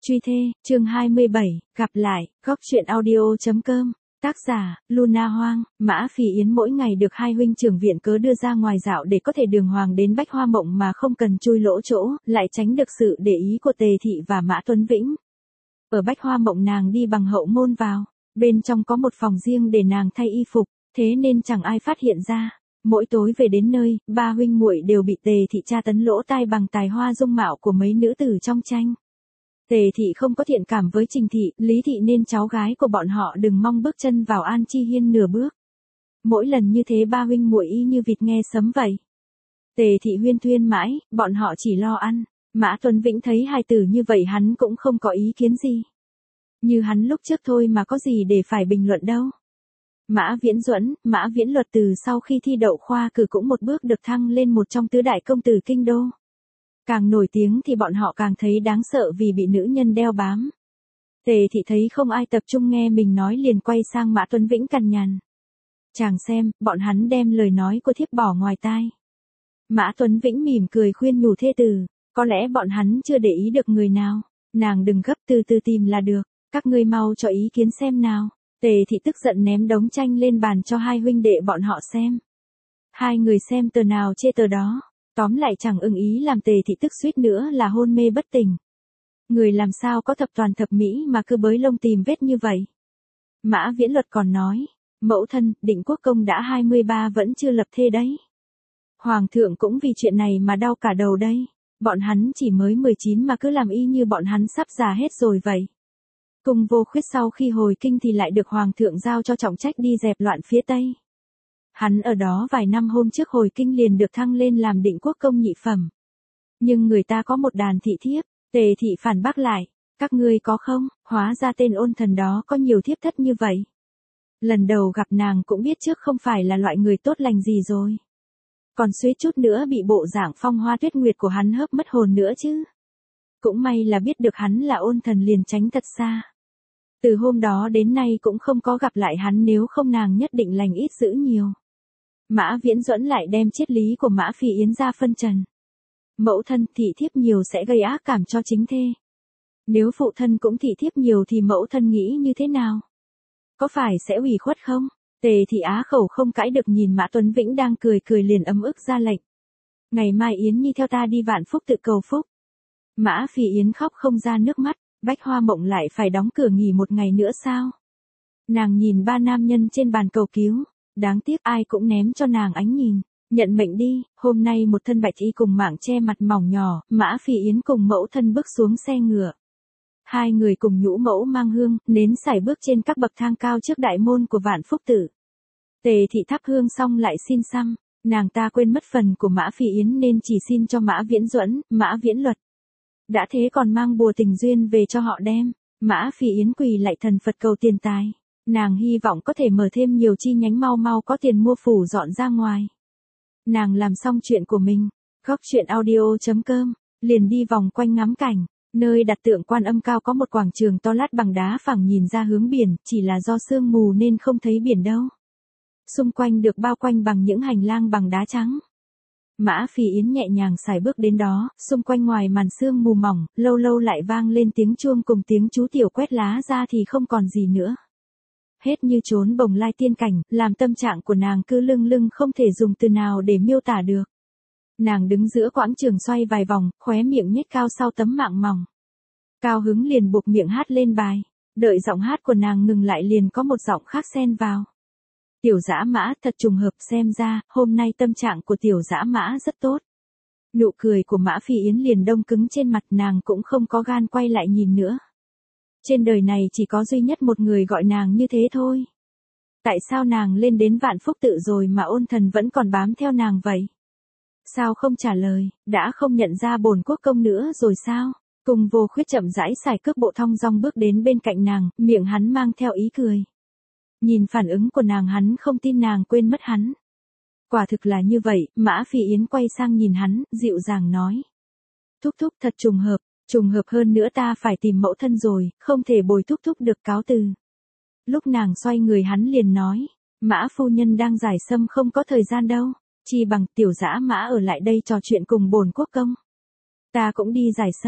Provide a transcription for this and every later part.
Truy thê, chương 27, gặp lại, góc truyện audio.com, tác giả, Luna Hoang. Mã Phi Yến mỗi ngày được hai huynh trưởng viện cớ đưa ra ngoài dạo để có thể đường hoàng đến Bách Hoa Mộng mà không cần chui lỗ chỗ, lại tránh được sự để ý của Tề Thị và Mã Tuấn Vĩnh. Ở Bách Hoa Mộng nàng đi bằng hậu môn vào, bên trong có một phòng riêng để nàng thay y phục, thế nên chẳng ai phát hiện ra. Mỗi tối về đến nơi, ba huynh muội đều bị Tề Thị tra tấn lỗ tai bằng tài hoa dung mạo của mấy nữ tử trong tranh. Tề Thị không có thiện cảm với Trình Thị, Lý Thị nên cháu gái của bọn họ đừng mong bước chân vào An Chi Hiên nửa bước. Mỗi lần như thế ba huynh muội y như vịt nghe sấm vậy. Tề Thị huyên thuyên mãi, bọn họ chỉ lo ăn. Mã Tuấn Vĩnh thấy hai tử như vậy hắn cũng không có ý kiến gì. Như hắn lúc trước thôi mà có gì để phải bình luận đâu. Mã Viễn Duẫn, Mã Viễn Luật từ sau khi thi đậu khoa cử cũng một bước được thăng lên một trong tứ đại công tử kinh đô. Càng nổi tiếng thì bọn họ càng thấy đáng sợ vì bị nữ nhân đeo bám. Tề Thị thấy không ai tập trung nghe mình nói liền quay sang Mã Tuấn Vĩnh cằn nhằn. Chàng xem, bọn hắn đem lời nói của thiếp bỏ ngoài tai. Mã Tuấn Vĩnh mỉm cười khuyên nhủ thê tử, có lẽ bọn hắn chưa để ý được người nào. Nàng đừng gấp, từ từ tìm là được, các ngươi mau cho ý kiến xem nào. Tề Thị tức giận ném đống tranh lên bàn cho hai huynh đệ bọn họ xem. Hai người xem tờ nào chê tờ đó. Tóm lại chẳng ưng ý làm Tề Thị tức suýt nữa là hôn mê bất tỉnh. Người làm sao có thập toàn thập mỹ mà cứ bới lông tìm vết như vậy. Mã Viễn Luật còn nói, mẫu thân, Định Quốc Công đã 23 vẫn chưa lập thê đấy. Hoàng thượng cũng vì chuyện này mà đau cả đầu đây. Bọn hắn chỉ mới 19 mà cứ làm y như bọn hắn sắp già hết rồi vậy. Cùng Vô Khuyết sau khi hồi kinh thì lại được Hoàng thượng giao cho trọng trách đi dẹp loạn phía Tây. Hắn ở đó vài năm hôm trước hồi kinh liền được thăng lên làm Định Quốc Công nhị phẩm. Nhưng người ta có một đàn thị thiếp, Tề Thị phản bác lại, các ngươi có không, hóa ra tên ôn thần đó có nhiều thiếp thất như vậy. Lần đầu gặp nàng cũng biết trước không phải là loại người tốt lành gì rồi. Còn suýt chút nữa bị bộ dạng phong hoa tuyết nguyệt của hắn hớp mất hồn nữa chứ. Cũng may là biết được hắn là ôn thần liền tránh thật xa. Từ hôm đó đến nay cũng không có gặp lại hắn, nếu không nàng nhất định lành ít dữ nhiều. Mã Viễn Duẫn lại đem triết lý của Mã Phi Yến ra phân trần. Mẫu thân thị thiếp nhiều sẽ gây ác cảm cho chính thê. Nếu phụ thân cũng thị thiếp nhiều thì mẫu thân nghĩ như thế nào? Có phải sẽ ủy khuất không? Tề Thị á khẩu không cãi được, nhìn Mã Tuấn Vĩnh đang cười cười liền ấm ức ra lệnh. Ngày mai Yến Nhi theo ta đi Vạn Phúc tự cầu phúc. Mã Phi Yến khóc không ra nước mắt, Bách Hoa Mộng lại phải đóng cửa nghỉ một ngày nữa sao? Nàng nhìn ba nam nhân trên bàn cầu cứu. Đáng tiếc ai cũng ném cho nàng ánh nhìn, nhận mệnh đi. Hôm nay một thân bạch y cùng mảng che mặt mỏng nhỏ, Mã Phi Yến cùng mẫu thân bước xuống xe ngựa. Hai người cùng nhũ mẫu mang hương, nến sải bước trên các bậc thang cao trước đại môn của Vạn Phúc Tự. Tề Thị thắp hương xong lại xin xăm, nàng ta quên mất phần của Mã Phi Yến nên chỉ xin cho Mã Viễn Duẫn, Mã Viễn Luật. Đã thế còn mang bùa tình duyên về cho họ đem. Mã Phi Yến quỳ lại thần Phật cầu tiền tài. Nàng hy vọng có thể mở thêm nhiều chi nhánh, mau mau có tiền mua phủ dọn ra ngoài. Nàng làm xong chuyện của mình, góc truyện audio.com, liền đi vòng quanh ngắm cảnh. Nơi đặt tượng Quan Âm cao có một quảng trường to lát bằng đá phẳng nhìn ra hướng biển, chỉ là do sương mù nên không thấy biển đâu. Xung quanh được bao quanh bằng những hành lang bằng đá trắng. Mã Phi Yến nhẹ nhàng sải bước đến đó, xung quanh ngoài màn sương mù mỏng, lâu lâu lại vang lên tiếng chuông cùng tiếng chú tiểu quét lá ra thì không còn gì nữa. Hết như trốn bồng lai tiên cảnh, làm tâm trạng của nàng cứ lưng lưng không thể dùng từ nào để miêu tả được. Nàng đứng giữa quảng trường xoay vài vòng, khóe miệng nhếch cao sau tấm mạng mỏng. Cao hứng liền buộc miệng hát lên bài, đợi giọng hát của nàng ngừng lại liền có một giọng khác xen vào. Tiểu Dã Mã, thật trùng hợp, xem ra, hôm nay tâm trạng của Tiểu Dã Mã rất tốt. Nụ cười của Mã Phi Yến liền đông cứng trên mặt, nàng cũng không có gan quay lại nhìn nữa. Trên đời này chỉ có duy nhất một người gọi nàng như thế thôi. Tại sao nàng lên đến Vạn Phúc Tự rồi mà ôn thần vẫn còn bám theo nàng vậy? Sao không trả lời, đã không nhận ra bổn quốc công nữa rồi sao? Cùng Vô Khuyết chậm rãi sải cước bộ thong dong bước đến bên cạnh nàng, miệng hắn mang theo ý cười. Nhìn phản ứng của nàng hắn không tin nàng quên mất hắn. Quả thực là như vậy, Mã Phi Yến quay sang nhìn hắn, dịu dàng nói. Thúc thúc thật trùng hợp hơn nữa ta phải tìm mẫu thân rồi, không thể bồi thúc thúc được, cáo từ. Lúc nàng xoay người hắn liền nói, Mã phu nhân đang giải sâm không có thời gian đâu, chi bằng Tiểu Dã Mã ở lại đây trò chuyện cùng bổn quốc công. Ta cũng đi giải sâm.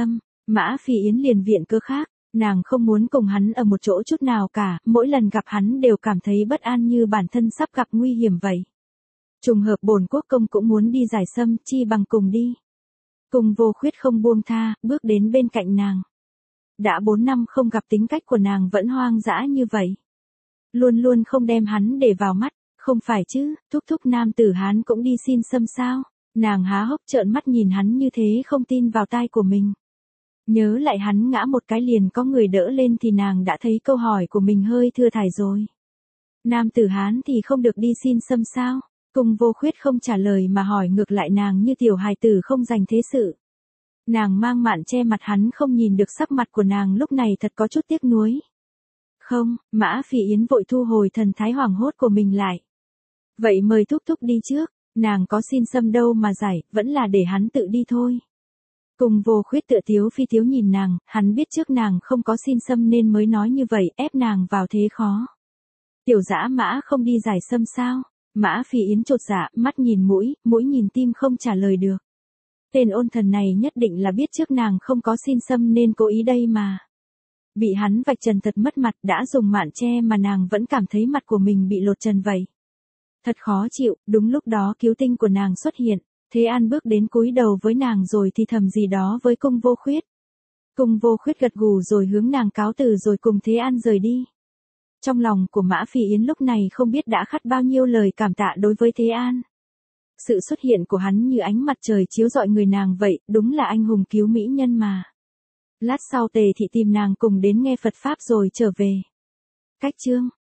Mã Phi Yến liền viện cớ khác, nàng không muốn cùng hắn ở một chỗ chút nào cả, mỗi lần gặp hắn đều cảm thấy bất an như bản thân sắp gặp nguy hiểm vậy. Trùng hợp bổn quốc công cũng muốn đi giải sâm, chi bằng cùng đi. Cùng Vô Khuyết không buông tha, bước đến bên cạnh nàng. Đã 4 năm không gặp tính cách của nàng vẫn hoang dã như vậy. Luôn luôn không đem hắn để vào mắt, không phải chứ, thúc thúc nam tử Hán cũng đi xin sâm sao. Nàng há hốc trợn mắt nhìn hắn như thế không tin vào tai của mình. Nhớ lại hắn ngã một cái liền có người đỡ lên thì nàng đã thấy câu hỏi của mình hơi thừa thải rồi. Nam tử Hán thì không được đi xin sâm sao? Cùng Vô Khuyết không trả lời mà hỏi ngược lại nàng như tiểu hài tử không dành thế sự. Nàng mang mạn che mặt hắn không nhìn được sắc mặt của nàng lúc này thật có chút tiếc nuối. Không, Mã Phi Yến vội thu hồi thần thái hoảng hốt của mình lại. Vậy mời thúc thúc đi trước, nàng có xin sâm đâu mà giải, vẫn là để hắn tự đi thôi. Cùng Vô Khuyết tựa tiếu phi tiếu nhìn nàng, hắn biết trước nàng không có xin sâm nên mới nói như vậy, ép nàng vào thế khó. Tiểu dã Mã không đi giải sâm sao? Mã Phi Yến chột dạ, mắt nhìn mũi nhìn tim không trả lời được. Tên ôn thần này nhất định là biết trước nàng không có xin sâm nên cố ý đây mà. Bị hắn vạch trần thật mất mặt, đã dùng mạn che mà nàng vẫn cảm thấy mặt của mình bị lột trần vậy. Thật khó chịu, đúng lúc đó cứu tinh của nàng xuất hiện, Thế An bước đến cúi đầu với nàng rồi thì thầm gì đó với Cung Vô Khuyết. Cung Vô Khuyết gật gù rồi hướng nàng cáo từ rồi cùng Thế An rời đi. Trong lòng của Mã Phi Yến lúc này không biết đã khắc bao nhiêu lời cảm tạ đối với Thế An. Sự xuất hiện của hắn như ánh mặt trời chiếu rọi người nàng vậy, đúng là anh hùng cứu mỹ nhân mà. Lát sau Tề Thị tìm nàng cùng đến nghe Phật Pháp rồi trở về. Cách chương